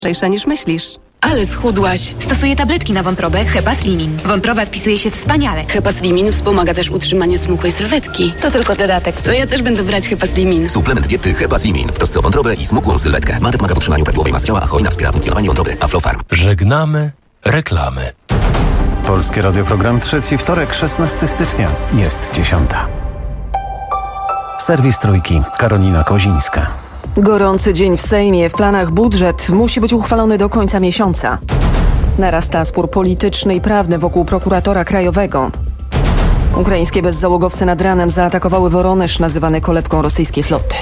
lżejsza niż myślisz. Ale schudłaś. Stosuję tabletki na wątrobę Hepaslimin. Wątroba spisuje się wspaniale. Hepaslimin wspomaga też utrzymanie smukłej sylwetki. To tylko dodatek. To ja też będę brać Hepaslimin. Suplement diety Hepaslimin w trosce o wątrobę i smukłą sylwetkę. Ma pomaga w utrzymaniu prawidłowej masy ciała, a hojna wspiera funkcjonowanie wątroby. Aflofarm. Żegnamy reklamy. Polskie Radio, program trzeci, wtorek, 16 stycznia. Jest 10. Serwis Trójki, Karolina Kozińska. Gorący dzień w Sejmie. W planach budżet musi być uchwalony do końca miesiąca. Narasta spór polityczny i prawny wokół prokuratora krajowego. Ukraińskie bezzałogowce nad ranem zaatakowały Woroneż, nazywany kolebką rosyjskiej floty.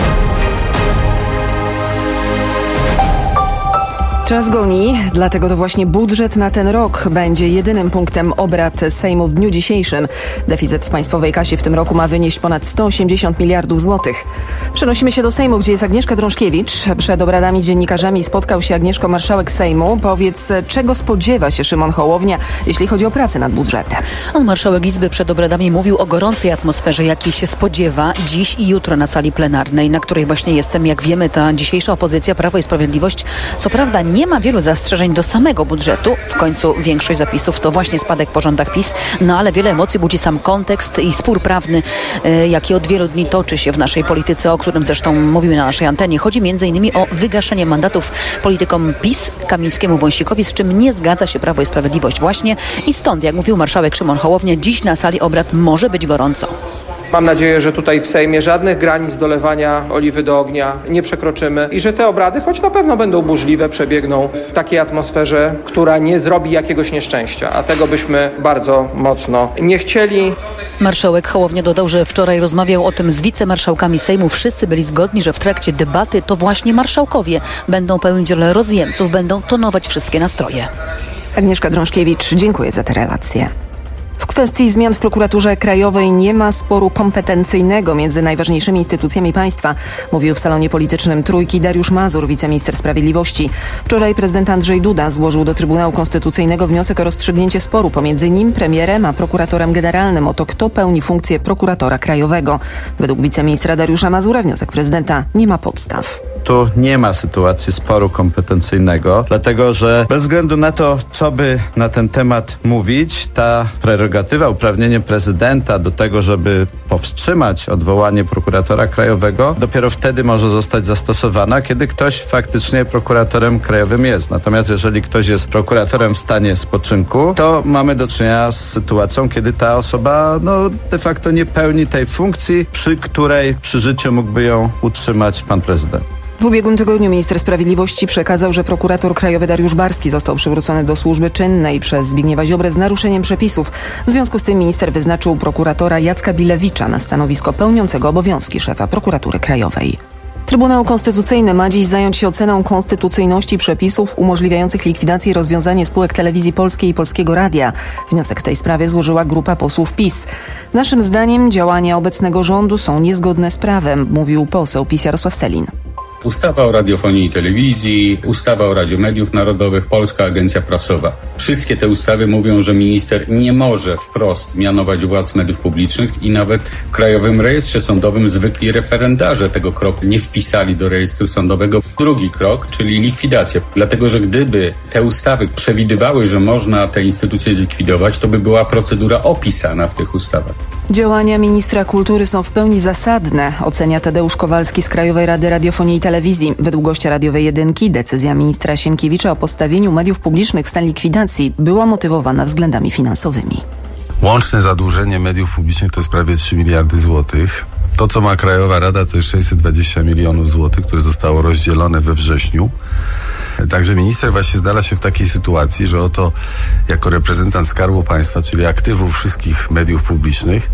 Czas goni, dlatego to właśnie budżet na ten rok będzie jedynym punktem obrad Sejmu w dniu dzisiejszym. Deficyt w państwowej kasie w tym roku ma wynieść ponad 180 miliardów złotych. Przenosimy się do Sejmu, gdzie jest Agnieszka Drążkiewicz. Przed obradami z dziennikarzami spotkał się Agnieszko marszałek Sejmu. Powiedz, czego spodziewa się Szymon Hołownia, jeśli chodzi o pracę nad budżetem? Marszałek Izby przed obradami mówił o gorącej atmosferze, jakiej się spodziewa dziś i jutro na sali plenarnej, na której właśnie jestem. Jak wiemy, ta dzisiejsza opozycja Prawo i Sprawiedliwość, co prawda nie ma wielu zastrzeżeń do samego budżetu. W końcu większość zapisów to właśnie spadek po rządach PiS, no ale wiele emocji budzi sam kontekst i spór prawny, jaki od wielu dni toczy się w naszej polityce, o którym zresztą mówimy na naszej antenie. Chodzi m.in. o wygaszenie mandatów politykom PiS, Kamińskiemu, Wąsikowi, z czym nie zgadza się Prawo i Sprawiedliwość właśnie. I stąd, jak mówił marszałek Szymon Hołownia, dziś na sali obrad może być gorąco. Mam nadzieję, że tutaj w Sejmie żadnych granic dolewania oliwy do ognia nie przekroczymy i że te obrady, choć na pewno będą burzliwe, przebiegną w takiej atmosferze, która nie zrobi jakiegoś nieszczęścia, a tego byśmy bardzo mocno nie chcieli. Marszałek Hołownia dodał, że wczoraj rozmawiał o tym z wicemarszałkami Sejmu. Wszyscy byli zgodni, że w trakcie debaty to właśnie marszałkowie będą pełnić rolę rozjemców, będą tonować wszystkie nastroje. Agnieszka Drążkiewicz, dziękuję za te relacje. W kwestii zmian w prokuraturze krajowej nie ma sporu kompetencyjnego między najważniejszymi instytucjami państwa, mówił w salonie politycznym Trójki Dariusz Mazur, wiceminister sprawiedliwości. Wczoraj prezydent Andrzej Duda złożył do Trybunału Konstytucyjnego wniosek o rozstrzygnięcie sporu pomiędzy nim, premierem, a prokuratorem generalnym o to, kto pełni funkcję prokuratora krajowego. Według wiceministra Dariusza Mazura wniosek prezydenta nie ma podstaw. Tu nie ma sytuacji sporu kompetencyjnego, dlatego że bez względu na to, co by na ten temat mówić, ta prerogatywa, uprawnienie prezydenta do tego, żeby powstrzymać odwołanie prokuratora krajowego, dopiero wtedy może zostać zastosowana, kiedy ktoś faktycznie prokuratorem krajowym jest. Natomiast jeżeli ktoś jest prokuratorem w stanie spoczynku, to mamy do czynienia z sytuacją, kiedy ta osoba de facto nie pełni tej funkcji, przy której przy życiu mógłby ją utrzymać pan prezydent. W ubiegłym tygodniu minister sprawiedliwości przekazał, że prokurator krajowy Dariusz Barski został przywrócony do służby czynnej przez Zbigniewa Ziobrę z naruszeniem przepisów. W związku z tym minister wyznaczył prokuratora Jacka Bilewicza na stanowisko pełniącego obowiązki szefa prokuratury krajowej. Trybunał Konstytucyjny ma dziś zająć się oceną konstytucyjności przepisów umożliwiających likwidację i rozwiązanie spółek Telewizji Polskiej i Polskiego Radia. Wniosek w tej sprawie złożyła grupa posłów PiS. Naszym zdaniem działania obecnego rządu są niezgodne z prawem, mówił poseł PiS Jarosław Sellin. Ustawa o radiofonii i telewizji, ustawa o Radzie Mediów Narodowych, Polska Agencja Prasowa. Wszystkie te ustawy mówią, że minister nie może wprost mianować władz mediów publicznych i nawet w Krajowym Rejestrze Sądowym zwykli referendarze tego kroku nie wpisali do rejestru sądowego. Drugi krok, czyli likwidacja. Dlatego, że gdyby te ustawy przewidywały, że można te instytucje zlikwidować, to by była procedura opisana w tych ustawach. Działania ministra kultury są w pełni zasadne, ocenia Tadeusz Kowalski z Krajowej Rady Radiofonii i Telewizji. Według gościa radiowej Jedynki decyzja ministra Sienkiewicza o postawieniu mediów publicznych w stan likwidacji była motywowana względami finansowymi. Łączne zadłużenie mediów publicznych to jest prawie 3 miliardy złotych. To, co ma Krajowa Rada, to jest 620 milionów złotych, które zostało rozdzielone we wrześniu. Także minister właśnie znalazł się w takiej sytuacji, że oto jako reprezentant Skarbu Państwa, czyli aktywów wszystkich mediów publicznych,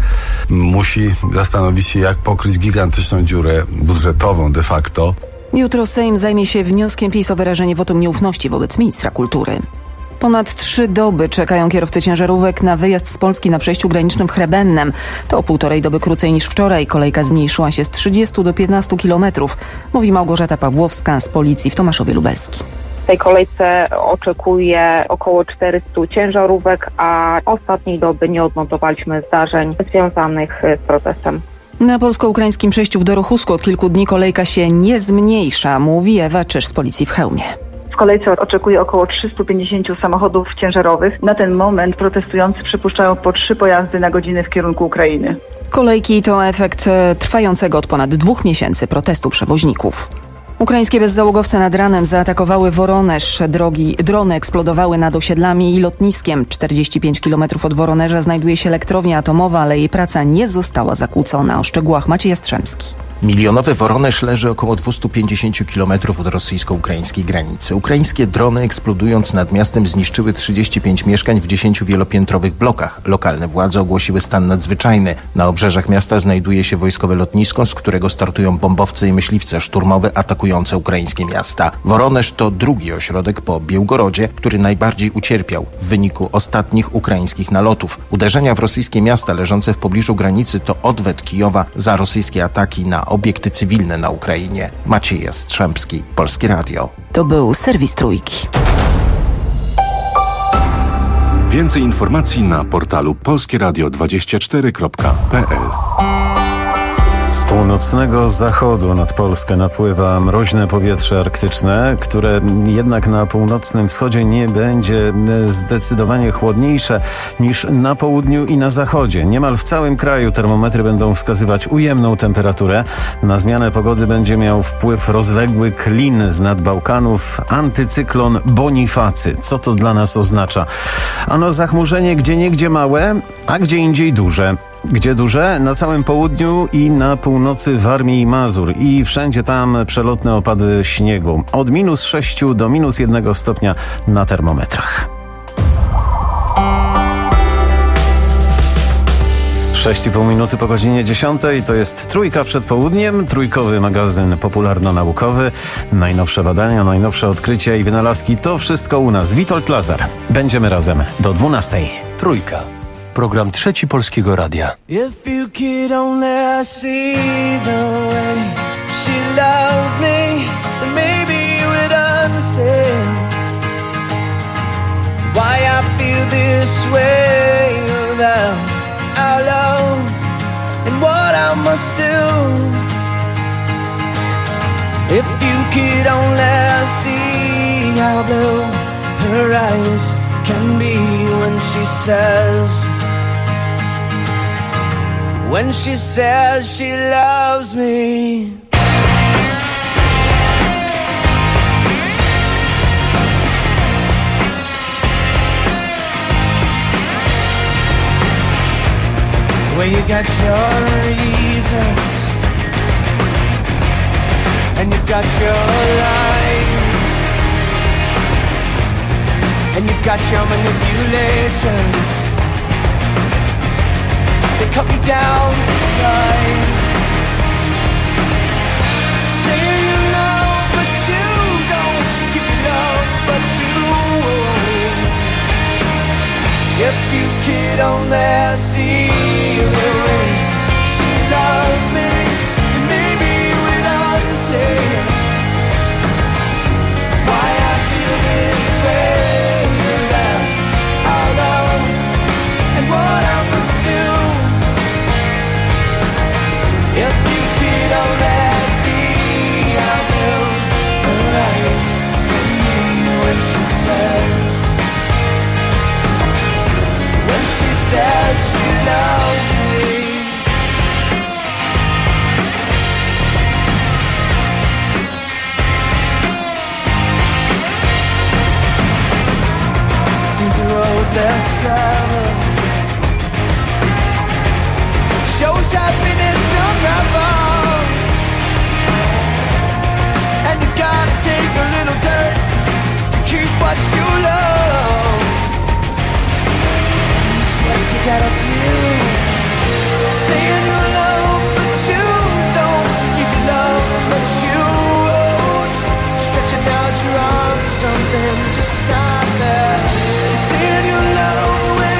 musi zastanowić się, jak pokryć gigantyczną dziurę budżetową de facto. Jutro Sejm zajmie się wnioskiem PiS o wyrażenie wotum nieufności wobec ministra kultury. Ponad 3 doby czekają kierowcy ciężarówek na wyjazd z Polski na przejściu granicznym w Chrebennem. To o 1,5 doby krócej niż wczoraj. Kolejka zmniejszyła się z 30 do 15 kilometrów, mówi Małgorzata Pawłowska z Policji w Tomaszowie Lubelskim. W tej kolejce oczekuje około 400 ciężarówek, a ostatniej doby nie odnotowaliśmy zdarzeń związanych z protestem. Na polsko-ukraińskim przejściu w Dorochusku od kilku dni kolejka się nie zmniejsza, mówi Ewa Czyż z Policji w Chełmie. W kolejce oczekuje około 350 samochodów ciężarowych. Na ten moment protestujący przypuszczają po 3 pojazdy na godzinę w kierunku Ukrainy. Kolejki to efekt trwającego od ponad 2 miesięcy protestu przewoźników. Ukraińskie bezzałogowce nad ranem zaatakowały Woronezh. Drony eksplodowały nad osiedlami i lotniskiem. 45 km od Woronerza znajduje się elektrownia atomowa, ale jej praca nie została zakłócona. O szczegółach Maciej Jastrzębski. Milionowy Woronezh leży około 250 km od rosyjsko-ukraińskiej granicy. Ukraińskie drony eksplodując nad miastem zniszczyły 35 mieszkań w 10 wielopiętrowych blokach. Lokalne władze ogłosiły stan nadzwyczajny. Na obrzeżach miasta znajduje się wojskowe lotnisko, z którego startują bombowce i myśliwce szturmowe atakujące ukraińskie miasta. Woronezh to drugi ośrodek po Białgorodzie, który najbardziej ucierpiał w wyniku ostatnich ukraińskich nalotów. Uderzenia w rosyjskie miasta leżące w pobliżu granicy to odwet Kijowa za rosyjskie ataki na obiekty cywilne na Ukrainie. Maciej Jastrzębski, Polskie Radio. To był serwis Trójki. Więcej informacji na portalu polskieradio24.pl. Z północnego zachodu nad Polskę napływa mroźne powietrze arktyczne, które jednak na północnym wschodzie nie będzie zdecydowanie chłodniejsze niż na południu i na zachodzie. Niemal w całym kraju termometry będą wskazywać ujemną temperaturę. Na zmianę pogody będzie miał wpływ rozległy klin z nad Bałkanów, antycyklon Bonifacy. Co to dla nas oznacza? Ano zachmurzenie gdzieniegdzie małe, a gdzie indziej duże. Gdzie duże? Na całym południu i na północy Warmii i Mazur. I wszędzie tam przelotne opady śniegu. Od -6 do -1 stopnia na termometrach. 6,5 minuty po godzinie 10. To jest Trójka przed południem. Trójkowy magazyn popularno-naukowy. Najnowsze badania, najnowsze odkrycia i wynalazki. To wszystko u nas. Witold Lazar. Będziemy razem do 12. Trójka. Program Trzeci Polskiego Radia. If you could only see the way she loves me, then maybe you would understand why I feel this way about our love and what I must do. If you could only see how blue her eyes can be when she says she loves me. Well, you got your reasons and you've got your lies and you've got your manipulations. They cut me down to size. Say you love, but you don't. You love, but you won't. If you could only see the way she loves me, maybe you would understand why I feel this way about our love and what I must do. If you could only see how blue her eyes can be when she says she loves me. Seems the road less traveled shows happiness unraveled, and you gotta take a little dirt to keep what you love. That's what you gotta do. Saying you love, but you don't. You love, but you won't. Stretching out your arms, something to stop that. Saying you love.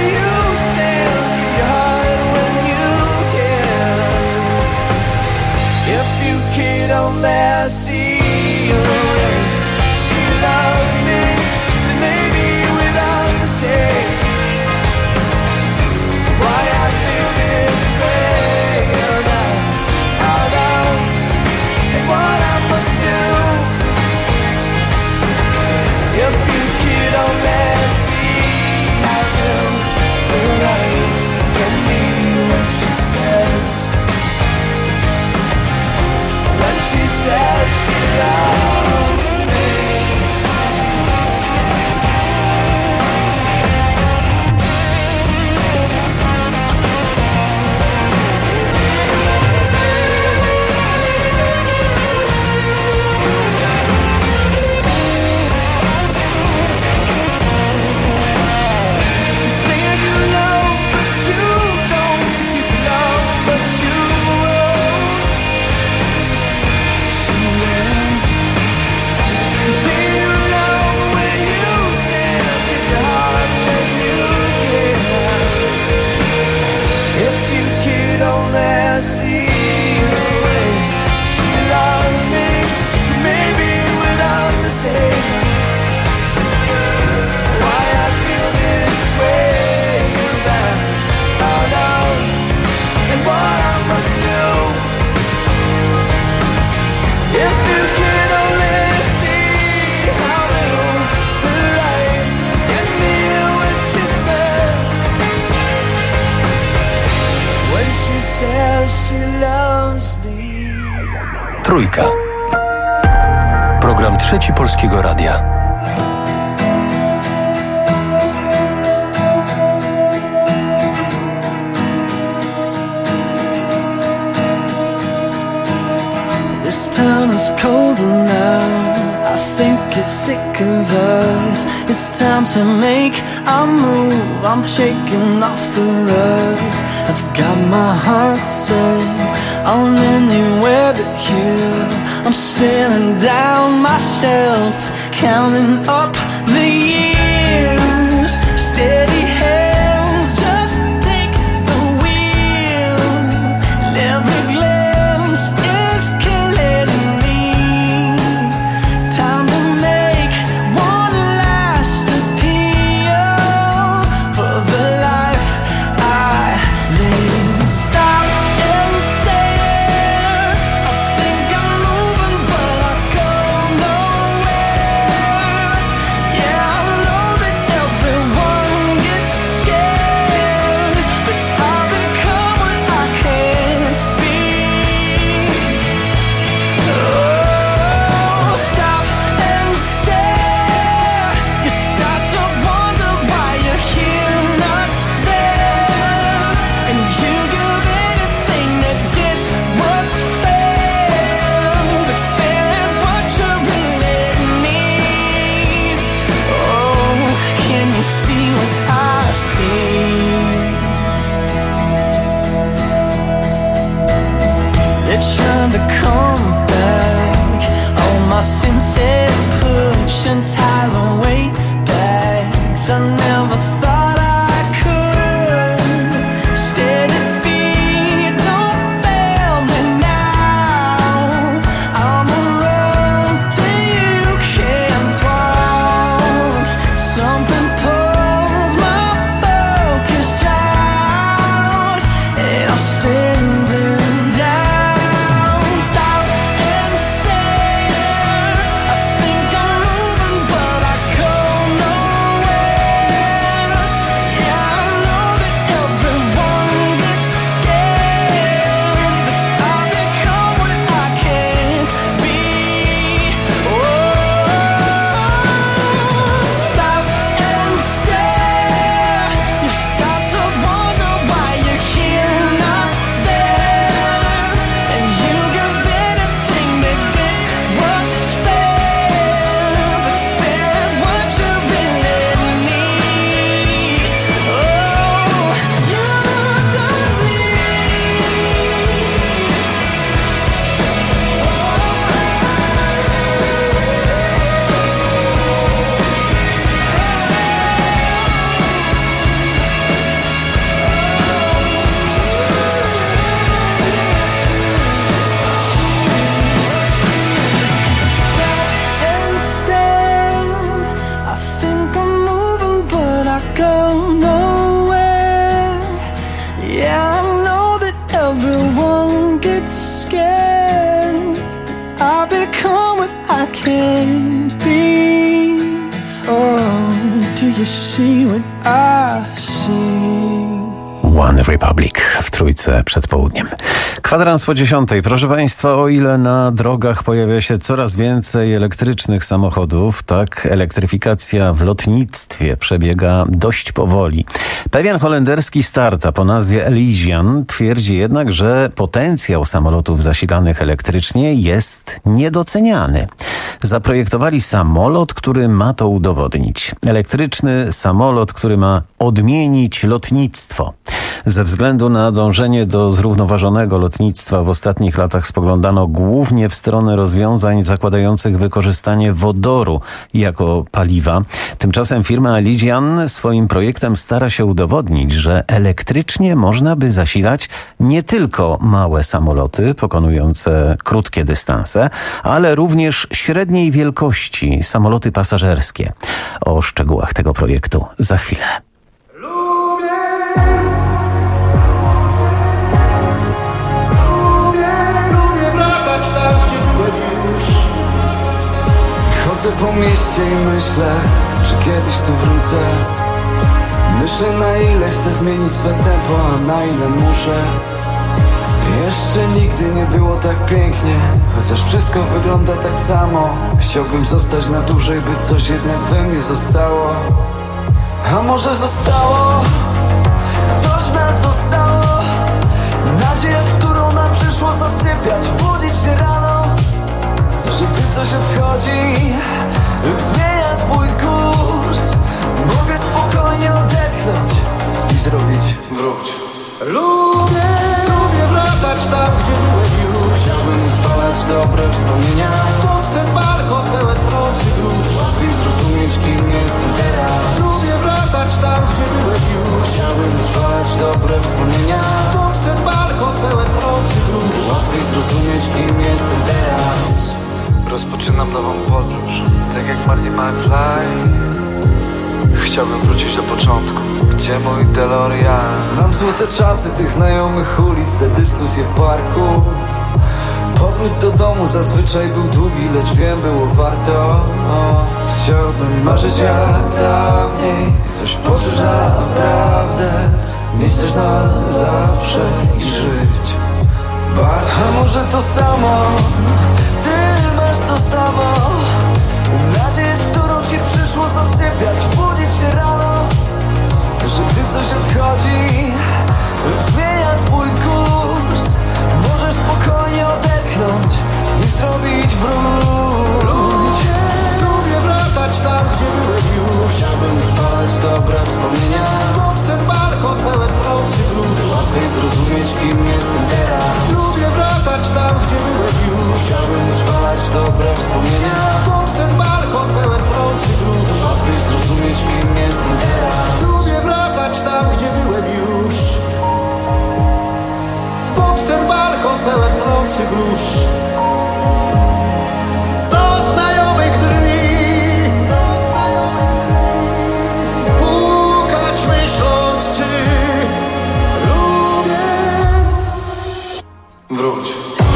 Trójka. Program Trzeci Polskiego Radia. This town is colder now. I think it's sick of us. It's time to make a move. I'm shaking off the rust. I've got my heart set on anywhere but here. I'm staring down myself, counting up the years. Steady hands, just take the wheel. And every glance is killing me. Time to make one last appeal for the life I live. Stop and stare. I think I'm moving, but I go nowhere. Yeah, I know that everyone gets scared, but I've become what I can't be. Oh, stop and stare. You start to wonder why you're here, not there, and you give anything to get what's fair, but fair ain't what you really need. Oh, can you see what I see? They're trying to come back. All my senses push and tie the weight back. I never thought I could. Steady feet, don't fail me now. I'm a road till you can't walk. Something pulls my focus out, and I'm standing down. Stop and stare. I think I'm moving, but I go nowhere. Yeah, I know that everyone gets scared, but I've become what I can't be. Oh, stop and stare. You start to wonder why you're here, not there, and you give anything to get what's fair, but fair ain't what you really need. Oh, you don't need. And stare. I think I'm moving, but I go nowhere. Yeah, I know that everyone gets scared. I become what I can't be. Oh, do you see what I see? One Republic w Trójce przed południem. Kwadrans po 10. Proszę Państwa, o ile na drogach pojawia się coraz więcej elektrycznych samochodów, tak elektryfikacja w lotnictwie przebiega dość powoli. Pewien holenderski startup o nazwie Elysian twierdzi jednak, że potencjał samolotów zasilanych elektrycznie jest niedoceniany. Zaprojektowali samolot, który ma to udowodnić. Elektryczny samolot, który ma odmienić lotnictwo. Ze względu na dążenie do zrównoważonego lotnictwa w ostatnich latach spoglądano głównie w stronę rozwiązań zakładających wykorzystanie wodoru jako paliwa. Tymczasem firma Elysian swoim projektem stara się udowodnić, że elektrycznie można by zasilać nie tylko małe samoloty pokonujące krótkie dystanse, ale również średniej wielkości samoloty pasażerskie. O szczegółach tego projektu za chwilę. Chodzę po mieście i myślę, że kiedyś tu wrócę. Myślę, na ile chcę zmienić swe tempo, a na ile muszę. Jeszcze nigdy nie było tak pięknie, chociaż wszystko wygląda tak samo. Chciałbym zostać na dłużej, by coś jednak we mnie zostało. A może zostało? Coś w nas zostało. Nadzieja, z którą nam przyszło zasypiać, budzić się rano, że gdy coś odchodzi lub zmienia swój kurs, mogę spokojnie odetchnąć i zrobić wróć. Lubię wracać tam, gdzie byłem już. Chciałbym utrwalać dobre wspomnienia pod ten balkon pełen nocy dusz. Łatwiej zrozumieć, kim jestem teraz. Lubię wracać tam, gdzie byłem już. Chciałbym utrwalać dobre wspomnienia pod ten balkon pełen nocy dusz. Łatwiej zrozumieć, kim jestem teraz. Rozpoczynam nową podróż, tak jak Marty McFly. Chciałbym wrócić do początku, gdzie mój DeLorean. Znam złote czasy tych znajomych ulic, te dyskusje w parku. Powrót do domu zazwyczaj był długi, lecz wiem, było warto. Chciałbym marzyć jak dawniej, coś poczuć naprawdę, mieć coś na zawsze i żyć. A może to samo, ty masz to samo. Nadzieję, z którą ci przyszło zasypiać, budzić się rano, że gdy coś odchodzi lub zmienia swój kurs, możesz spokojnie odetchnąć i zrobić wróć. Lubię wracać tam, gdzie byłem już. Chciałbym utrwalać dobre wspomnienia pod ten balkon pełen nocy dusz. Łatwiej zrozumieć, kim jestem teraz. Lubię wracać tam, gdzie byłem już. Chciałbym utrwalać dobre wspomnienia pod ten balkon pełen nocy dusz. Łatwiej zrozumieć, kim jestem teraz. Lubię wracać tam, gdzie byłem już. Pod ten balkon pełen nocy grusz. Do znajomych drzwi pukać, myśląc, czy lubię. Wróć.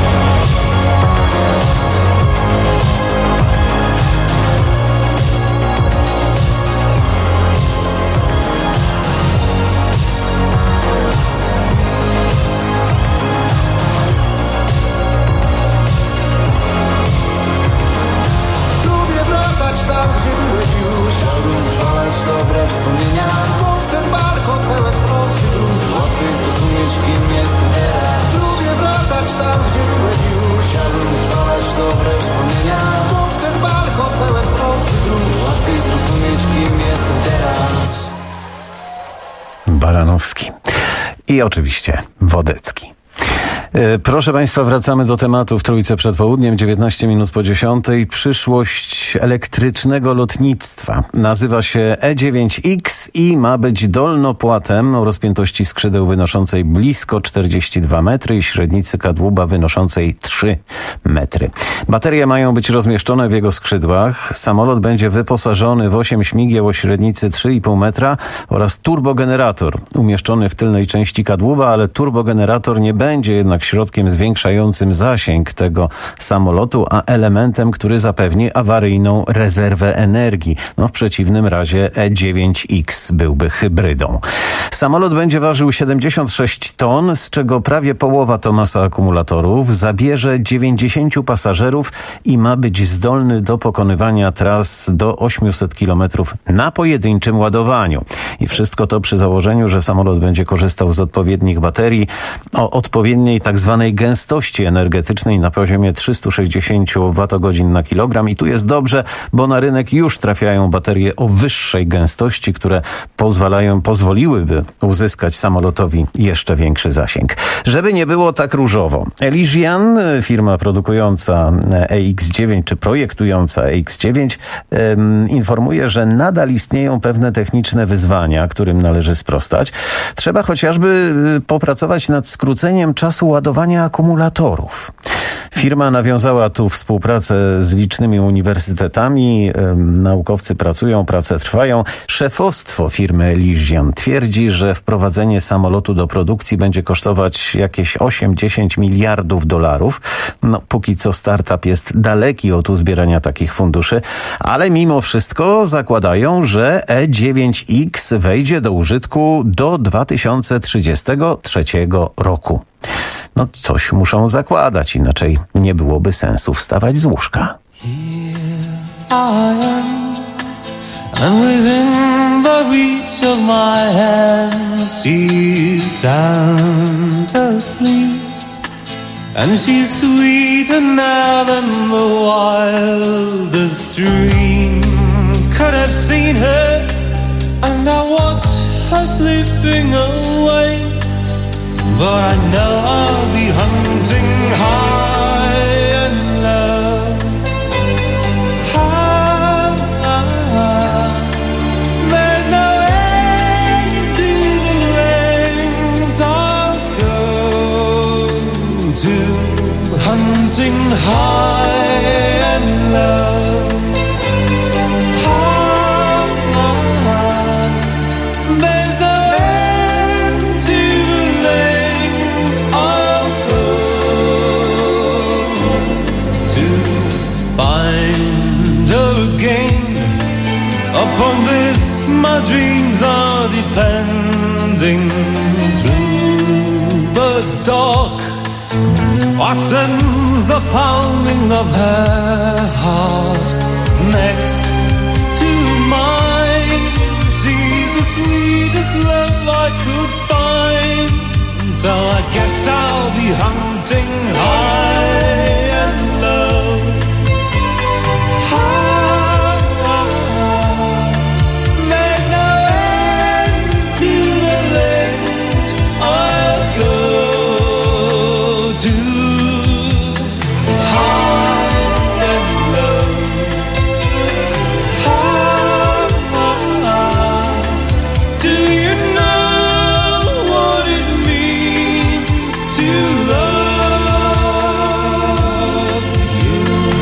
Dobre wspomnienia pod ten balkon pełen nocy dusz. Łatwiej zrozumieć, kim jestem teraz. Lubię wracać tam, gdzie byłem już. Chciałbym utrwalać dobre wspomnienia pod ten balkon pełen nocy dusz. Łatwiej zrozumieć, kim jestem teraz. Baranowski i oczywiście Wodecki. Proszę Państwa, wracamy do tematu w Trójce przed południem, 19 minut po 10. Przyszłość elektrycznego lotnictwa. Nazywa się E9X i ma być dolnopłatem o rozpiętości skrzydeł wynoszącej blisko 42 metry i średnicy kadłuba wynoszącej 3 metry. Baterie mają być rozmieszczone w jego skrzydłach. Samolot będzie wyposażony w 8 śmigieł o średnicy 3,5 metra oraz turbogenerator umieszczony w tylnej części kadłuba, ale turbogenerator nie będzie jednak środkiem zwiększającym zasięg tego samolotu, a elementem, który zapewni awaryjną rezerwę energii. W przeciwnym razie E9X byłby hybrydą. Samolot będzie ważył 76 ton, z czego prawie połowa to masa akumulatorów, zabierze 90 pasażerów i ma być zdolny do pokonywania tras do 800 km na pojedynczym ładowaniu. I wszystko to przy założeniu, że samolot będzie korzystał z odpowiednich baterii o odpowiedniej tak zwanej gęstości energetycznej na poziomie 360 Wh na kilogram. I tu jest dobrze, bo na rynek już trafiają baterie o wyższej gęstości, które pozwoliłyby uzyskać samolotowi jeszcze większy zasięg. Żeby nie było tak różowo. Elysian, firma produkująca EX9 czy projektująca EX9, informuje, że nadal istnieją pewne techniczne wyzwania, którym należy sprostać. Trzeba chociażby popracować nad skróceniem czasu ładowania akumulatorów. Firma nawiązała tu współpracę z licznymi uniwersytetami. Naukowcy pracują, prace trwają. Szefostwo firmy Elysian twierdzi, że wprowadzenie samolotu do produkcji będzie kosztować jakieś 8-10 miliardów dolarów. Póki co startup jest daleki od uzbierania takich funduszy, ale mimo wszystko zakładają, że E9X wejdzie do użytku do 2033 roku. No coś muszą zakładać, inaczej nie byłoby sensu wstawać z łóżka. And within the reach of my hand, she's sound asleep. And she's sweeter now than the wildest dream could have seen her. And I watch her slipping away, but I know I'll be hunting high and low. There's no end to the lengths I'll go to, hunting high and low. There's no end to the lengths I'll go to find her again. Upon this my dreams are depending. Through the dark I sense the pounding of her heart next to mine. She's the sweetest love I could find. So I guess I'll be hunting high and low. There's no end to the lengths I'll go to, high and low. Do you know what it means to love you?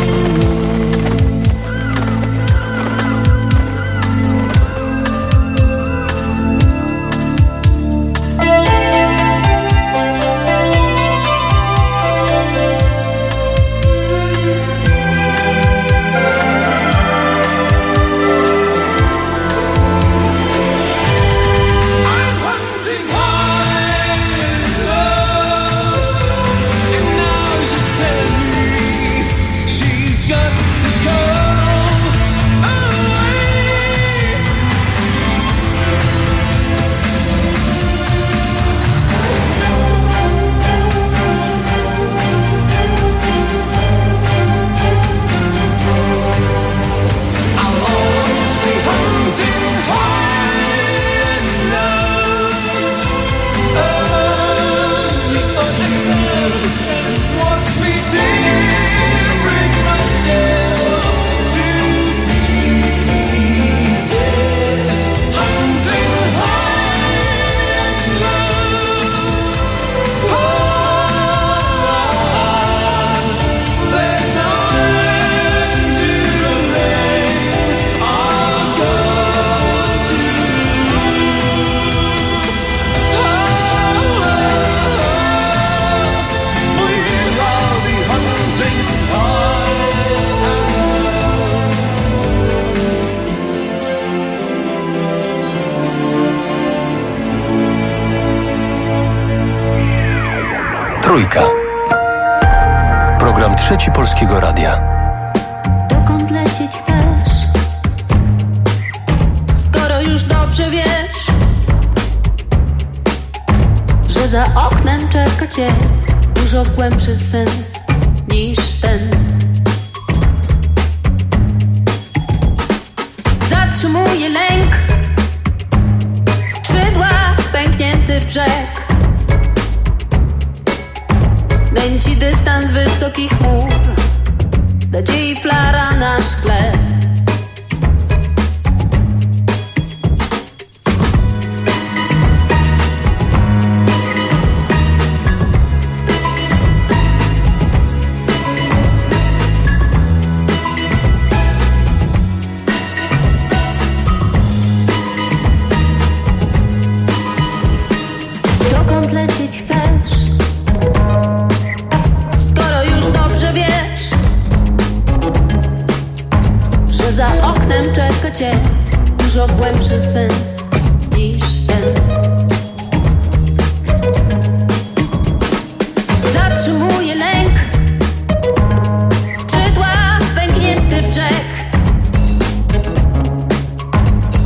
I'm hunting high and low, and now she's telling me she's got to go away. I'll always be hunting high and low. Watch me tearing myself to pieces, hunting high and low. There's no end to the lengths I'll go to. I'll be hunting Trójka. Program Trzeci Polskiego Radia. Dokąd lecieć chcesz? Skoro już dobrze wiesz, że za oknem czeka cię dużo głębszy sens niż ten. Zatrzymuje lęk, skrzydła, pęknięty brzeg. Nęci dystans wysokich chmur, nadziei flara na szkle. Dokąd lecieć chcesz? Skoro już dobrze wiesz, że za oknem czeka cię dużo głębszy sens niż ten.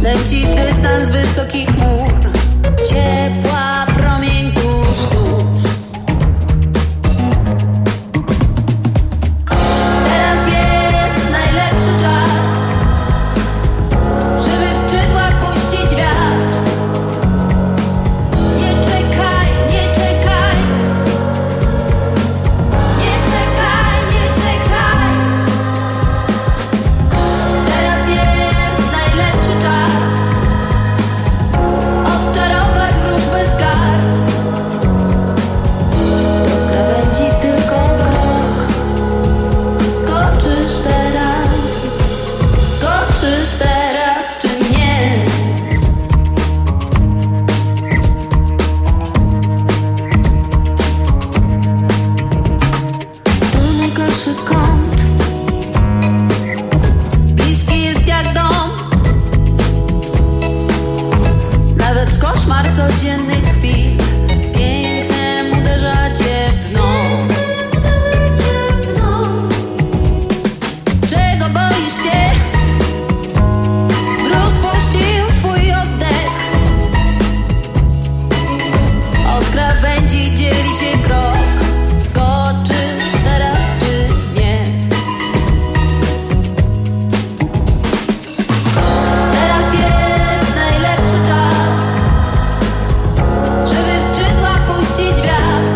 Dam ci dystans wysokich chmur, ciepła promień tuż, tuż. Teraz jest najlepszy czas, żeby w skrzydłach puścić wiatr. Nie czekaj, nie czekaj, nie czekaj, nie czekaj. Teraz jest najlepszy czas, odczarować wróżbę z kart. Do krawędzi tylko krok, skoczysz teraz czy nie? To najgorszy kąt, bliski jest jak dom. Nawet koszmar codziennych chwil pięknem uderza cię w dno. Czego boisz się? Mróz puścił twój oddech. Od krawędzi dzieli cię krok. Skoczysz teraz czy nie? Teraz jest najlepszy czas, żeby w skrzydłach puścić wiatr.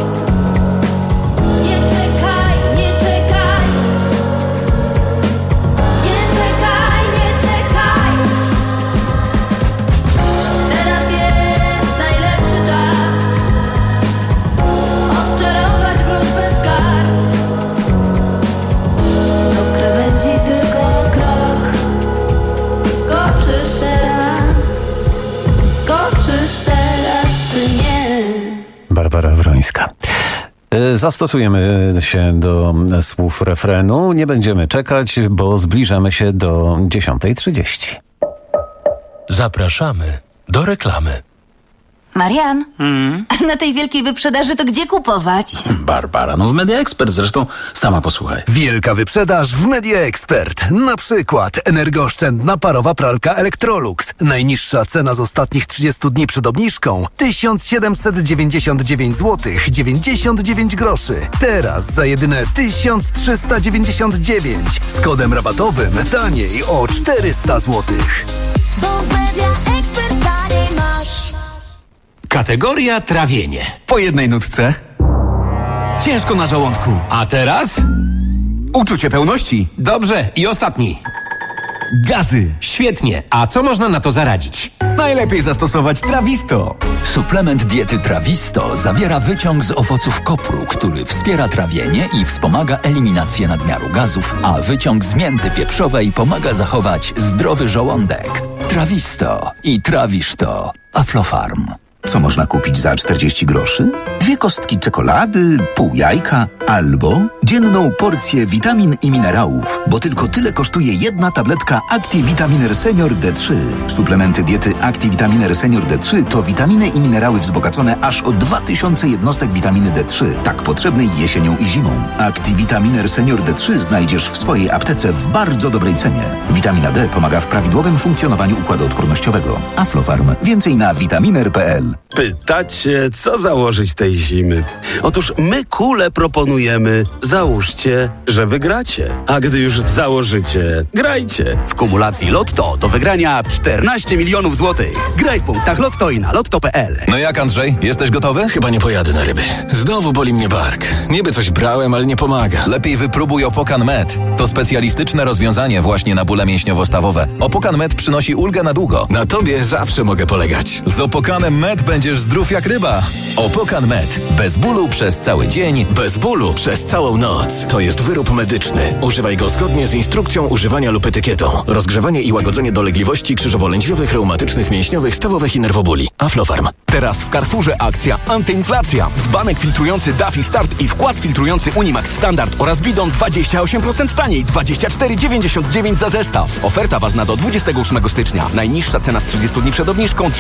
Nie czekaj, nie czekaj, nie czekaj, nie czekaj. Teraz jest najlepszy czas, odczarować wróżbę z kart. Do krawędzi tylko krok, skoczysz teraz czy nie? Barbara Wrońska. Zastosujemy się do słów refrenu. Nie będziemy czekać, bo zbliżamy się do 10:30. Zapraszamy do reklamy. Marian, a na tej wielkiej wyprzedaży to gdzie kupować? Barbara, no w Media Expert zresztą, sama posłuchaj. Wielka wyprzedaż w Media Expert. Na przykład energooszczędna parowa pralka Electrolux. Najniższa cena z ostatnich 30 dni przed obniżką 1799 zł 99 groszy. Teraz za jedyne 1399 z kodem rabatowym taniej o 400 zł. Bo w Media Expert taniej masz. Kategoria trawienie. Po jednej nutce. Ciężko na żołądku. A teraz? Uczucie pełności. Dobrze. I ostatni. Gazy. Świetnie. A co można na to zaradzić? Najlepiej zastosować Trawisto. Suplement diety Trawisto zawiera wyciąg z owoców kopru, który wspiera trawienie i wspomaga eliminację nadmiaru gazów, a wyciąg z mięty pieprzowej pomaga zachować zdrowy żołądek. Trawisto i trawisz to. Aflofarm. Co można kupić za 40 groszy? 2 kostki czekolady, pół jajka albo dzienną porcję witamin i minerałów, bo tylko tyle kosztuje jedna tabletka ActiVitaminer Senior D3. Suplementy diety ActiVitaminer Senior D3 to witaminy i minerały wzbogacone aż o 2000 jednostek witaminy D3, tak potrzebnej jesienią i zimą. ActiVitaminer Senior D3 znajdziesz w swojej aptece w bardzo dobrej cenie. Witamina D pomaga w prawidłowym funkcjonowaniu układu odpornościowego. Aflofarm. Więcej na vitaminer.pl. Pytacie, co założyć tej zimy? Otóż my kule proponujemy. Załóżcie, że wygracie. A gdy już założycie, grajcie. W kumulacji Lotto do wygrania 14 milionów złotych. Graj w punktach Lotto i na lotto.pl. No jak, Andrzej? Jesteś gotowy? Chyba nie pojadę na ryby. Znowu boli mnie bark. Niby coś brałem, ale nie pomaga. Lepiej wypróbuj Opokan Med. To specjalistyczne rozwiązanie właśnie na bóle mięśniowo-stawowe. Opokan Med przynosi ulgę na długo. Na tobie zawsze mogę polegać. Z Opokanem Med będziesz zdrów jak ryba. Opokan Med. Bez bólu przez cały dzień. Bez bólu przez całą noc. To jest wyrób medyczny. Używaj go zgodnie z instrukcją używania lub etykietą. Rozgrzewanie i łagodzenie dolegliwości krzyżowo-lędźwiowych, reumatycznych, mięśniowych, stawowych i nerwobóli. Aflofarm. Teraz w Carrefourze akcja antyinflacja. Dzbanek filtrujący Duffy Start i wkład filtrujący Unimax Standard oraz Bidon 28% taniej. 24,99 za zestaw. Oferta ważna do 28 stycznia. Najniższa cena z 30 dni przed obniżką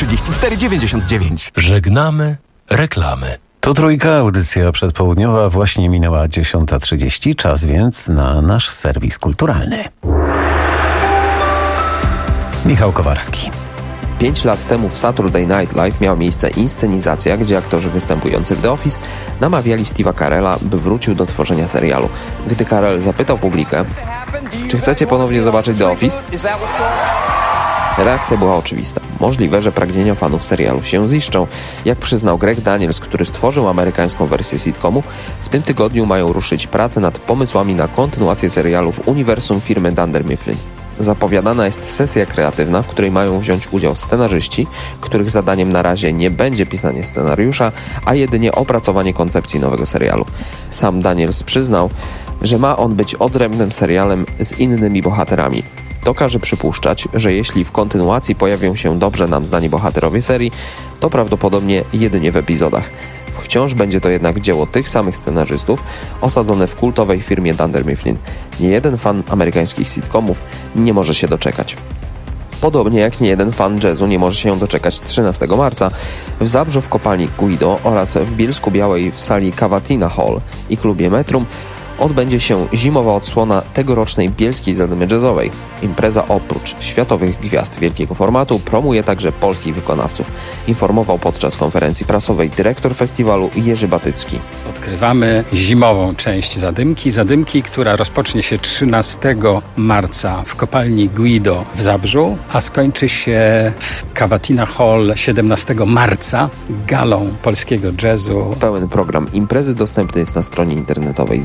34,99. Żegnamy reklamy. To Trójka, audycja przedpołudniowa, właśnie minęła 10:30, czas więc na nasz serwis kulturalny. Michał Kowarski. 5 lat temu w Saturday Night Live miała miejsce inscenizacja, gdzie aktorzy występujący w The Office namawiali Steve'a Carella, by wrócił do tworzenia serialu. Gdy Carell zapytał publikę, czy chcecie ponownie zobaczyć The Office? Reakcja była oczywista. Możliwe, że pragnienia fanów serialu się ziszczą. Jak przyznał Greg Daniels, który stworzył amerykańską wersję sitcomu, w tym tygodniu mają ruszyć prace nad pomysłami na kontynuację serialu w uniwersum firmy Dunder Mifflin. Zapowiadana jest sesja kreatywna, w której mają wziąć udział scenarzyści, których zadaniem na razie nie będzie pisanie scenariusza, a jedynie opracowanie koncepcji nowego serialu. Sam Daniels przyznał, że ma on być odrębnym serialem z innymi bohaterami. To każe przypuszczać, że jeśli w kontynuacji pojawią się dobrze nam znani bohaterowie serii, to prawdopodobnie jedynie w epizodach. Wciąż będzie to jednak dzieło tych samych scenarzystów, osadzone w kultowej firmie Dunder Mifflin. Niejeden fan amerykańskich sitcomów nie może się doczekać. Podobnie jak niejeden fan jazzu nie może się doczekać 13 marca w Zabrzu w kopalni Guido oraz w Bielsku Białej w sali Cavatina Hall i klubie Metrum odbędzie się zimowa odsłona tegorocznej bielskiej zadymy jazzowej. Impreza oprócz światowych gwiazd wielkiego formatu promuje także polskich wykonawców, informował podczas konferencji prasowej dyrektor festiwalu Jerzy Batycki. Odkrywamy zimową część Zadymki, która rozpocznie się 13 marca w kopalni Guido w Zabrzu, a skończy się w Cavatina Hall 17 marca galą polskiego jazzu. Pełen program imprezy dostępny jest na stronie internetowej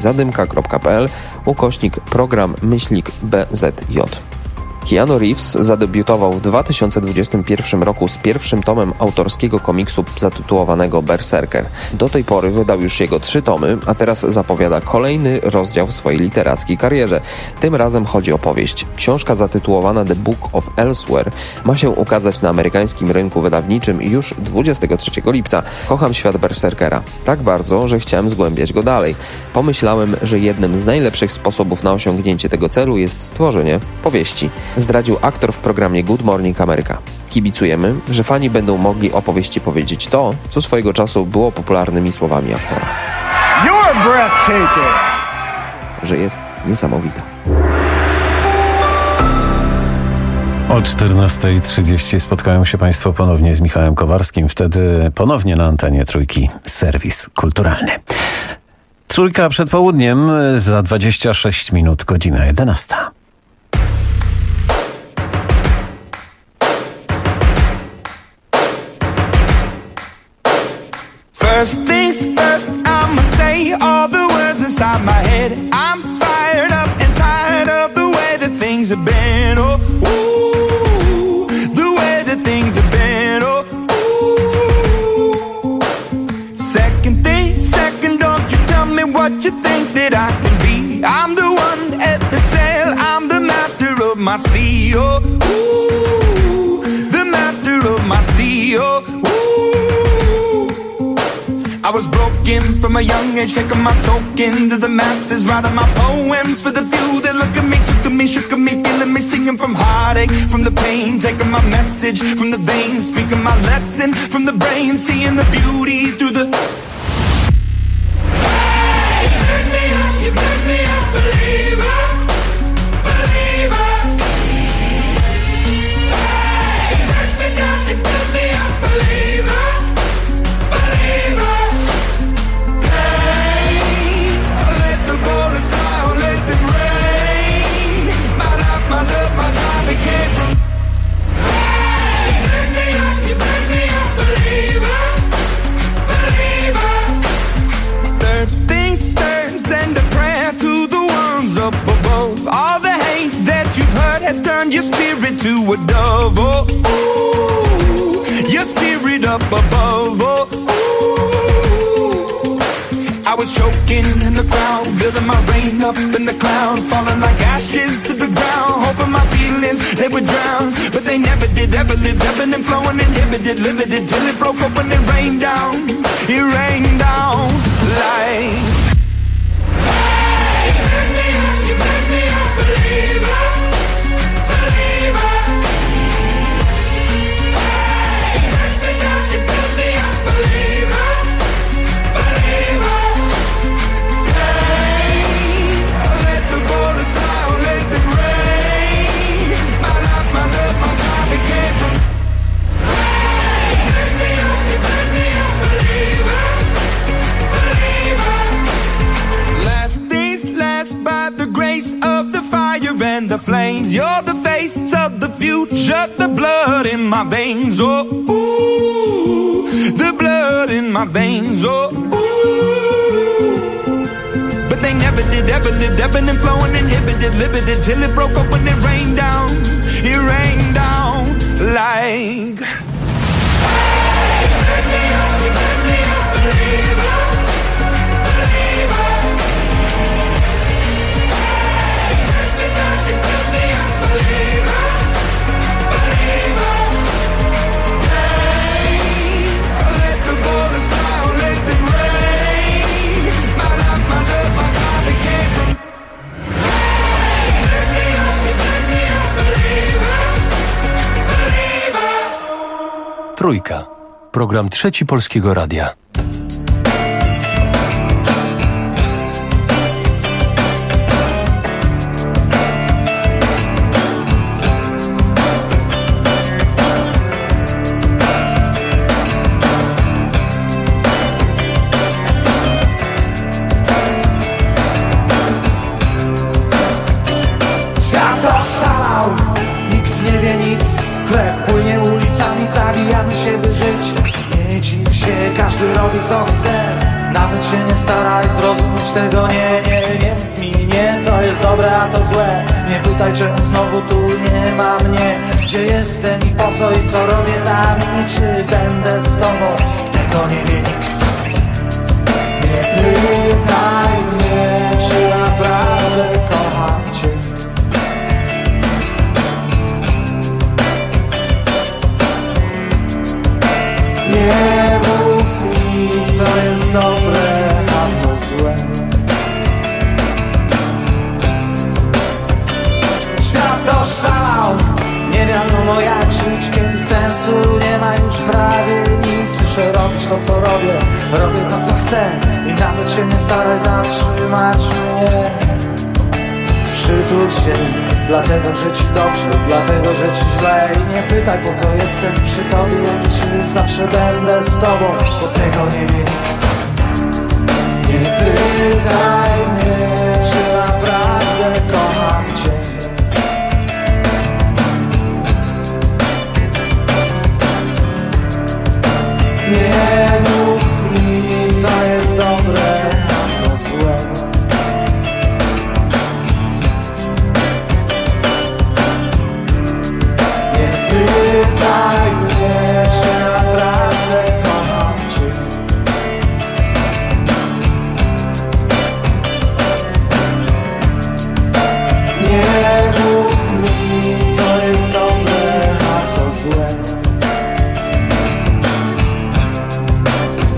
zadymka.pl/program-BZJ. Keanu Reeves zadebiutował w 2021 roku z pierwszym tomem autorskiego komiksu zatytułowanego Berserker. Do tej pory wydał już jego 3 tomy, a teraz zapowiada kolejny rozdział w swojej literackiej karierze. Tym razem chodzi o powieść. Książka zatytułowana The Book of Elsewhere ma się ukazać na amerykańskim rynku wydawniczym już 23 lipca. Kocham świat Berserkera. Tak bardzo, że chciałem zgłębiać go dalej. Pomyślałem, że jednym z najlepszych sposobów na osiągnięcie tego celu jest stworzenie powieści. Zdradził aktor w programie Good Morning America. Kibicujemy, że fani będą mogli o powieści powiedzieć to, co swojego czasu było popularnymi słowami aktora. Że jest niesamowita. O 14:30 spotkają się Państwo ponownie z Michałem Kowarskim. Wtedy ponownie na antenie Trójki serwis kulturalny. Trójka przed południem, za 26 minut, godzina 11. First things first, I'ma say all the words inside my head. I'm fired up and tired of the way that things have been. Oh, ooh, the way that things have been. Oh, ooh. Second thing, second, don't you tell me what you think that I can be. I'm the one at the sail, I'm the master of my sea. Oh, ooh, the master of my sea. Oh, ooh. I was broken from a young age, taking my soak into the masses, writing my poems for the few that look at me, took to me, shook at me, feeling me, singing from heartache, from the pain, taking my message from the veins, speaking my lesson from the brain, seeing the beauty through the... Hey, you make me a believer, believer. Hey, you make me down, you build me a believer, believer. Turn your spirit to a dove, oh, ooh, your spirit up above, oh, ooh. I was choking in the crowd, building my rain up in the cloud, falling like ashes to the ground, hoping my feelings, they would drown, but they never did, ever lived, ebbing and flowing, inhibited, limited, till it broke open and rained down, it rained down like... Hey, you make me a believer. My love, my but the blood in my veins, oh, ooh, the blood in my veins, oh, ooh. But they never did, ever lived, ebbing and flowing, inhibited, limited, till it broke up when it rained down like. Hey, let me up, believer, believer. Hey, let me magic, let me up, believer, believer. Hey, let the bullets fly, let them rain. My life, my love, my God, it came from. Hey, let me up, believer, believer. Trójka. Program Trzeci Polskiego Radia. Świat oszalał, nikt nie wie nic. Krew płynie ulicami, zabijamy się by żyć. Nie dziw się, każdy robi co chce. Nawet się nie staraj zrozumieć tego, nie mów mi, nie, to jest dobre, a to złe. Nie pytaj, czemu znowu tu nie ma mnie. Gdzie jestem i po co i co robię tam i czy będę z tobą, tego nie wie nikt. Nie pytaj mnie, czy naprawdę kocham cię. Nie mów mi, co jest dobre, a co złe. Świat oszalał, nie wiadomo jak żyć, kiedy sensu nie ma już prawie nic. Muszę robić to, co robię, robię to, co chcę i nawet się nie staraj zatrzymać mnie. Przytul się, dlatego że ci dobrze, dlatego że ci źle. I nie pytaj, po co jestem przy tobie, czy zawsze będę z tobą, bo tego nie wie nikt. Nie pytaj mnie, czy naprawdę kocham cię. Nie mów mi, co jest dobre, a co złe. Pytaj mnie, czy naprawdę kocham cię. Nie mów mi, co jest dobre, a co złe.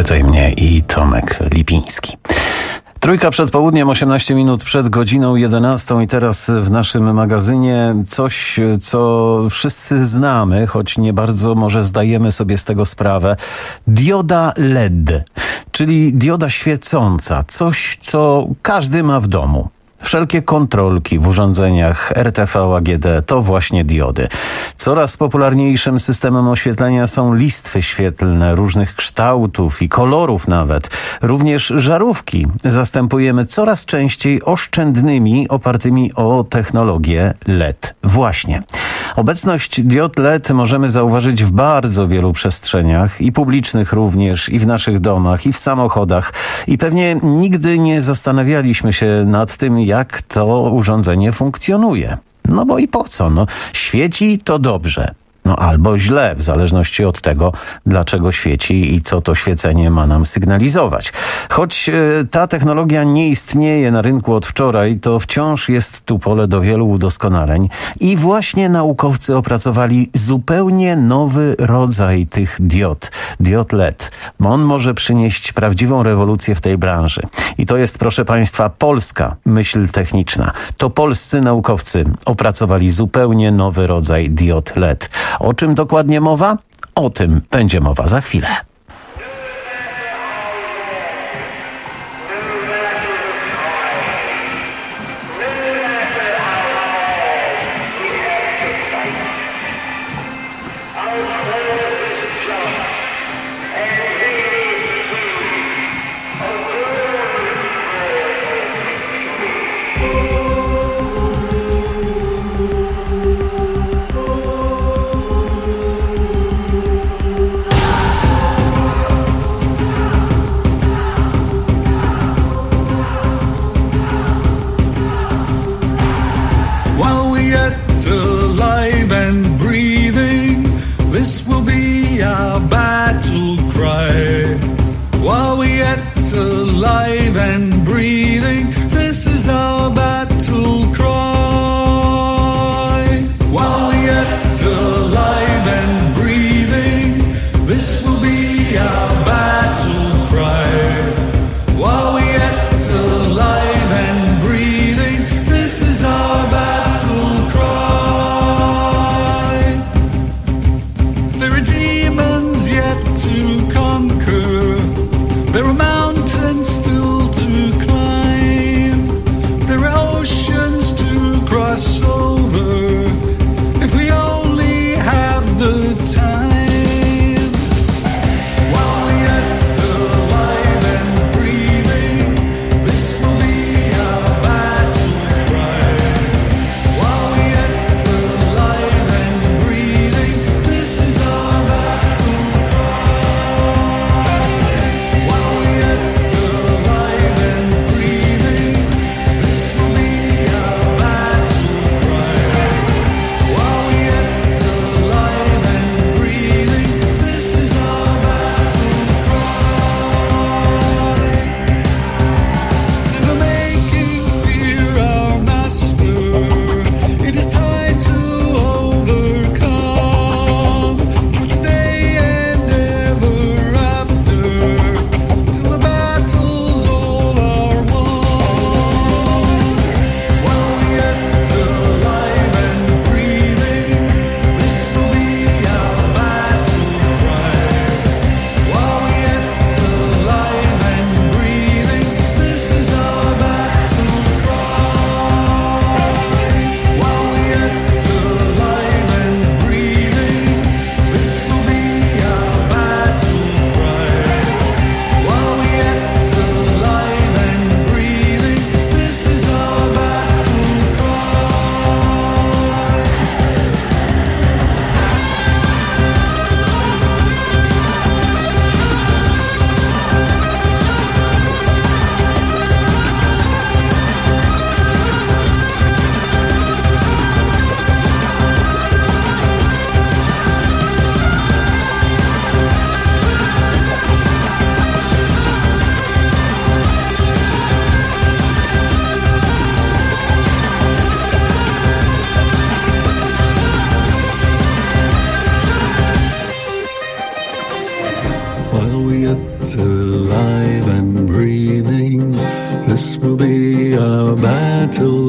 Zapytaj mnie i Tomek Lipiński. Trójka przed południem, 18 minut przed godziną 11 i teraz w naszym magazynie coś, co wszyscy znamy, choć nie bardzo może zdajemy sobie z tego sprawę. Dioda LED, czyli dioda świecąca, coś, co każdy ma w domu. Wszelkie kontrolki w urządzeniach RTV AGD to właśnie diody. Coraz popularniejszym systemem oświetlenia są listwy świetlne różnych kształtów i kolorów nawet. Również żarówki zastępujemy coraz częściej oszczędnymi, opartymi o technologię LED. Właśnie. Obecność diod LED możemy zauważyć w bardzo wielu przestrzeniach i publicznych również, i w naszych domach, i w samochodach. I pewnie nigdy nie zastanawialiśmy się nad tym, jak to urządzenie funkcjonuje. No bo i po co? No, świeci to dobrze. No albo źle, w zależności od tego, dlaczego świeci i co to świecenie ma nam sygnalizować. Choć ta technologia nie istnieje na rynku od wczoraj, to wciąż jest tu pole do wielu udoskonaleń i właśnie naukowcy opracowali zupełnie nowy rodzaj tych diod LED. On może przynieść prawdziwą rewolucję w tej branży. I to jest, proszę Państwa, polska myśl techniczna. To polscy naukowcy opracowali zupełnie nowy rodzaj diod LED. O czym dokładnie mowa? O tym będzie mowa za chwilę. Alive and breathing, this is our battle cry. While we yet alive and breathing, this will be our battle cry. While we yet alive and breathing, this is our battle cry. There are demons yet to conquer. There are mountains still to climb.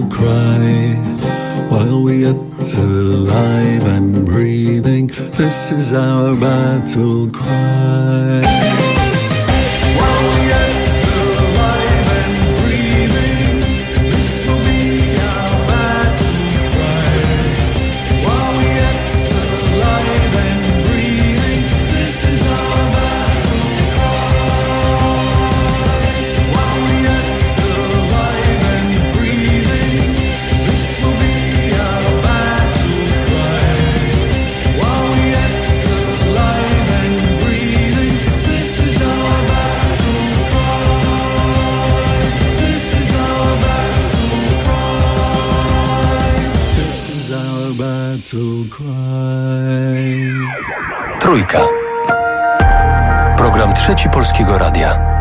battle cry. While we yet alive and breathing, this is our battle cry. While we yet alive and breathing, this will be our battle cry. While we yet alive and breathing, this is our battle cry. While we yet alive and breathing, this will be our battle cry. While we yet alive and breathing, this is our battle cry. This is our battle cry. This is our battle cry. Trójka. Program Trzeci Polskiego Radia.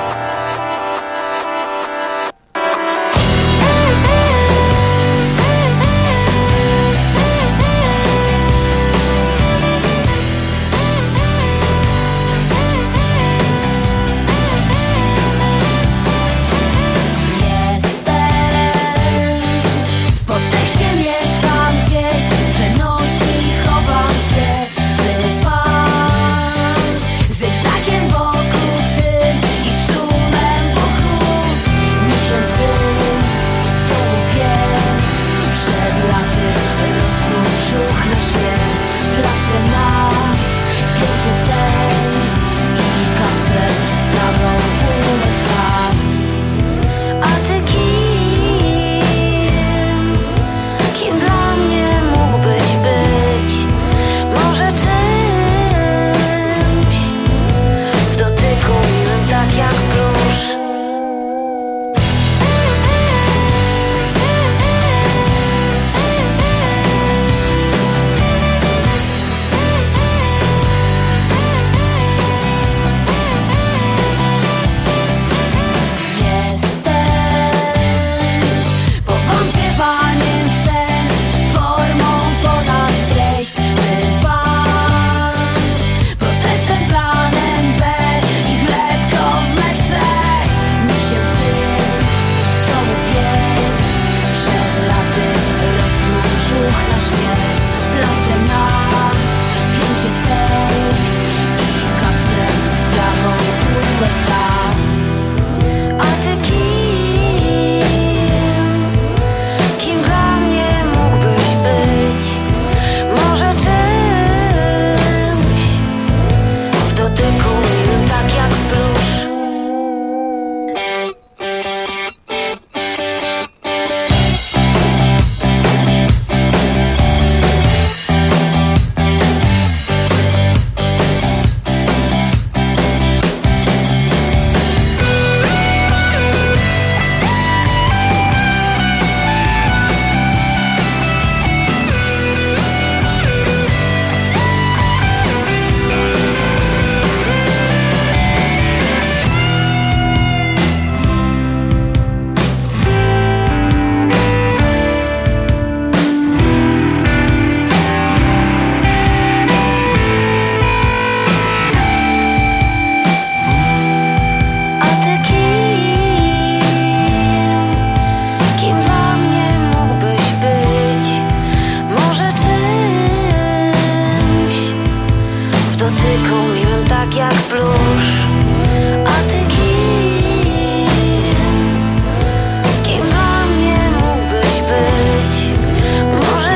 Pod teściem mieszkam gdzieś, przenosi, chowam się, trwam. Zygzakiem wokół twym i szumem wokół. Misiem twym, co pies przed laty rozpił brzuch na świat. Plastrem na pięcie twej i kapsel z flagą USA. A ty kim dla mnie mógłbyś być? Może czymś w dotyku miłym, tak jak plusz. Jestem powątpiewaniem w sens, formą ponad treść. Bywam protestem, planem B i wlepką w metrze. Misiem tym, co mu pies przed laty rozpił brzuch na śmierć. Plastrem na pięcie twej i kapsel z flagą USA. A ty kim dla mnie mógłbyś być? Może czymś w dotyku miłym, tak jak plusz. A ty kim dla mnie mógłbyś być? Może czymś w dotyku miłym, tak jak plusz. A ty kim dla mnie mógłbyś być? Może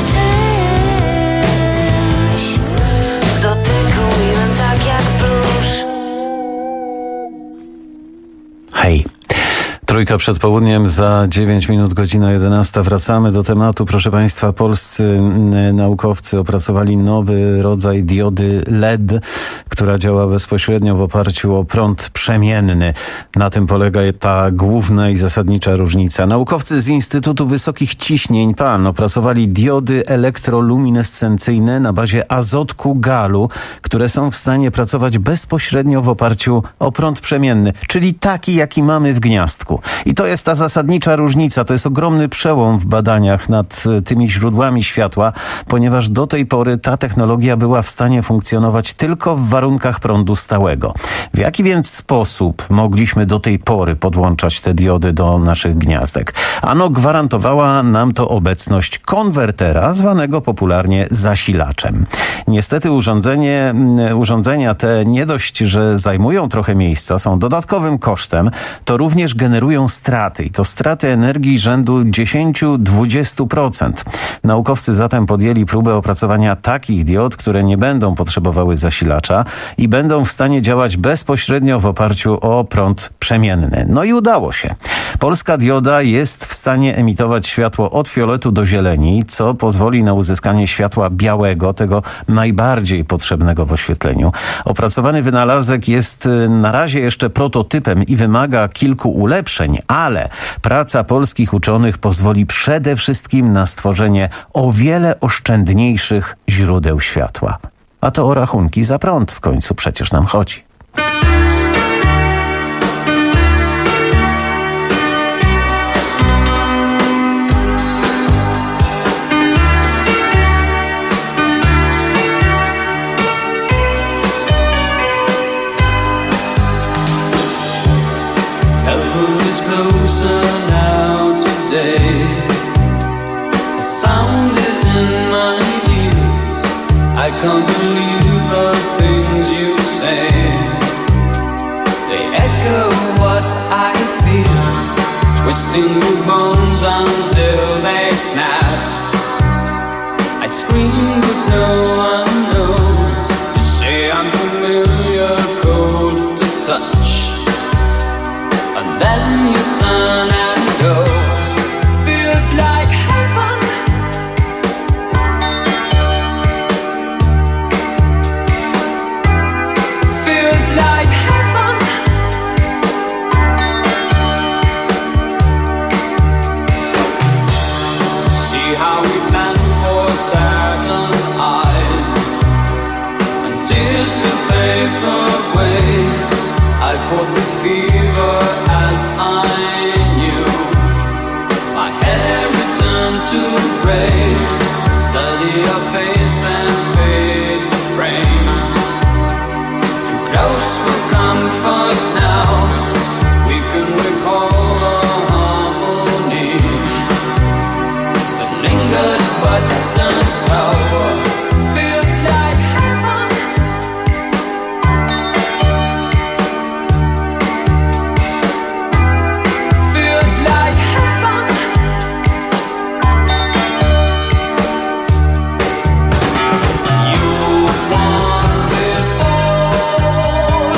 czymś w dotyku miłym, tak jak plusz. Hej. Trójka przed południem, za 9 minut, godzina 11. Wracamy do tematu. Proszę Państwa, polscy naukowcy opracowali nowy rodzaj diody LED, która działa bezpośrednio w oparciu o prąd przemienny. Na tym polega ta główna i zasadnicza różnica. Naukowcy z Instytutu Wysokich Ciśnień PAN opracowali diody elektroluminescencyjne na bazie azotku galu, które są w stanie pracować bezpośrednio w oparciu o prąd przemienny, czyli taki, jaki mamy w gniazdku. I to jest ta zasadnicza różnica, to jest ogromny przełom w badaniach nad tymi źródłami światła, ponieważ do tej pory ta technologia była w stanie funkcjonować tylko w warunkach prądu stałego. W jaki więc sposób mogliśmy do tej pory podłączać te diody do naszych gniazdek? Ano gwarantowała nam to obecność konwertera, zwanego popularnie zasilaczem. Niestety urządzenia te nie dość, że zajmują trochę miejsca, są dodatkowym kosztem, to również generują straty i to straty energii rzędu 10-20%. Naukowcy zatem podjęli próbę opracowania takich diod, które nie będą potrzebowały zasilacza i będą w stanie działać bezpośrednio w oparciu o prąd przemienny. No i udało się. Polska dioda jest w stanie emitować światło od fioletu do zieleni, co pozwoli na uzyskanie światła białego, tego najbardziej potrzebnego w oświetleniu. Opracowany wynalazek jest na razie jeszcze prototypem i wymaga kilku ulepszeń, ale praca polskich uczonych pozwoli przede wszystkim na stworzenie o wiele oszczędniejszych źródeł światła. A to o rachunki za prąd w końcu przecież nam chodzi. I can't believe the things you say. They echo what I feel, twisting the bones until they snap. I scream but no one knows. You say I'm familiar, cold to touch, and then you turn and go. Feels like heaven. Like heaven. See how we plan for Saturn's eyes and tears to pave the way. I fought the fever as I knew. My hair returned to gray. Study your face and fade the frame. Close for comfort now. We can recall the harmony that lingered but turned sour. Feels like heaven. Feels like heaven. You want it all.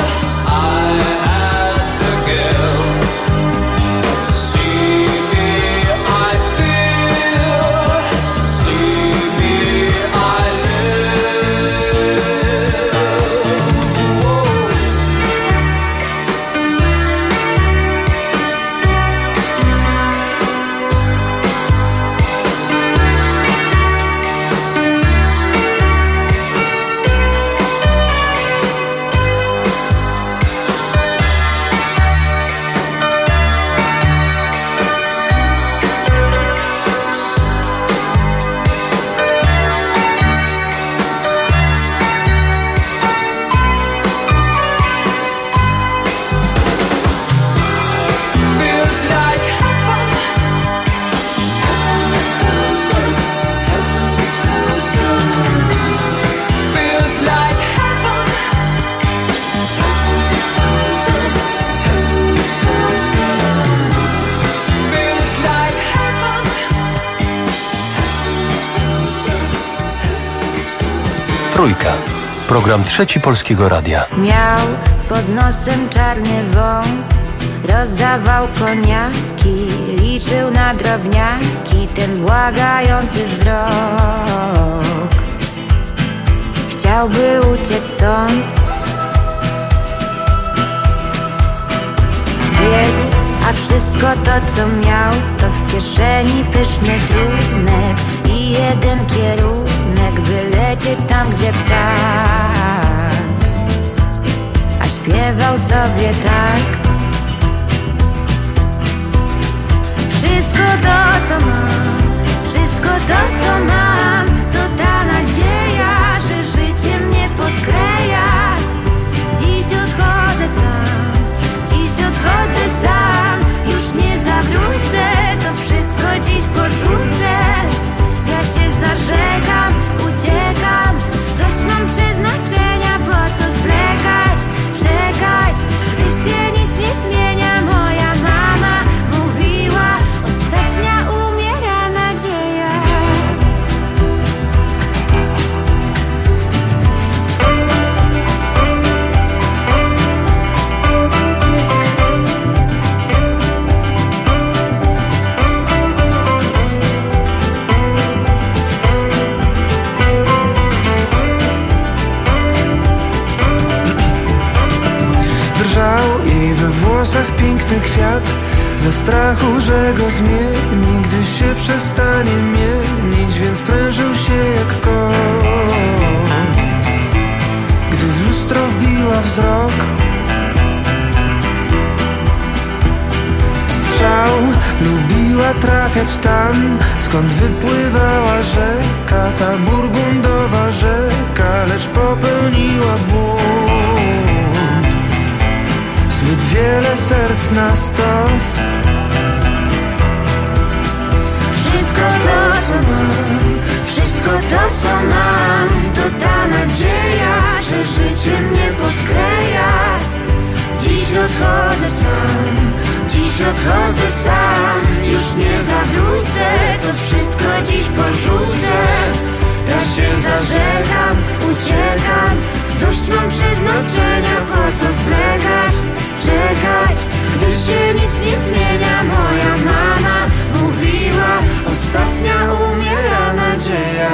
Trójka. Program Trzeci Polskiego Radia. Miał pod nosem czarny wąs, rozdawał koniaki, liczył na drobniaki ten błagający wzrok. Chciałby uciec stąd, biegł, a wszystko to co miał to w kieszeni pyszny trunek i jeden kierunek, by lecieć tam gdzie ptak. A śpiewał sobie tak: co mam, wszystko to, co mam, to ta nadzieja, że życie mnie poskleja. Dziś odchodzę sam, już nie zawrócę, to wszystko dziś porzucę. Ja się zażegam, uciekam, dość mam przeznaczenia, po co zwlekać, czekać, gdy się nic nie zmienia. Moja mama mówiła, ostatnia umiera nadzieja. Drżał jej we włosach piękny kwiat, ze strachu, że go zmieni, gdy się przestanie mienić, więc prężył się jak kot. Gdy w lustro wbiła wzrok, strzał lubiła trafiać tam, skąd wypływała rzeka, ta burgundowa rzeka, lecz popełniła błąd. Zbyt wiele serc na stos. Wszystko to, co mam, wszystko to, co mam, to ta nadzieja, że życie mnie poskleja. Dziś odchodzę sam, już nie zawrócę, to wszystko dziś porzucę. Ja się zażegam, uciekam, dość mam przeznaczenia, po co zwlekać, czekać, gdy się nic nie zmienia. Moja mama mówiła, ostatnia umiera nadzieja.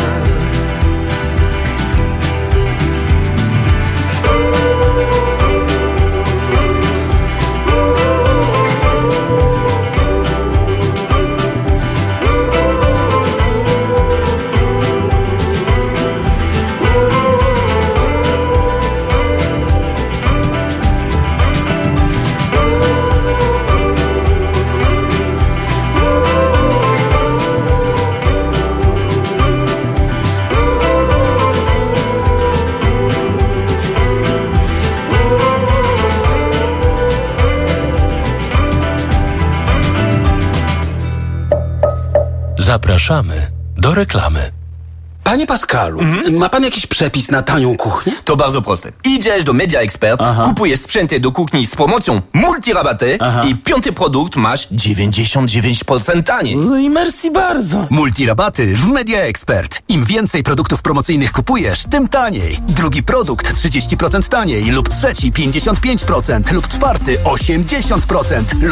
Zapraszamy do reklamy. Panie Pascalu, ma pan jakiś przepis na tanią kuchnię? To bardzo proste. Idziesz do Media Expert, kupujesz sprzęty do kuchni z promocją multirabaty i piąty produkt masz 99% taniej. No i merci bardzo. Multirabaty w Media Expert. Im więcej produktów promocyjnych kupujesz, tym taniej. Drugi produkt 30% taniej lub trzeci 55% lub czwarty 80%.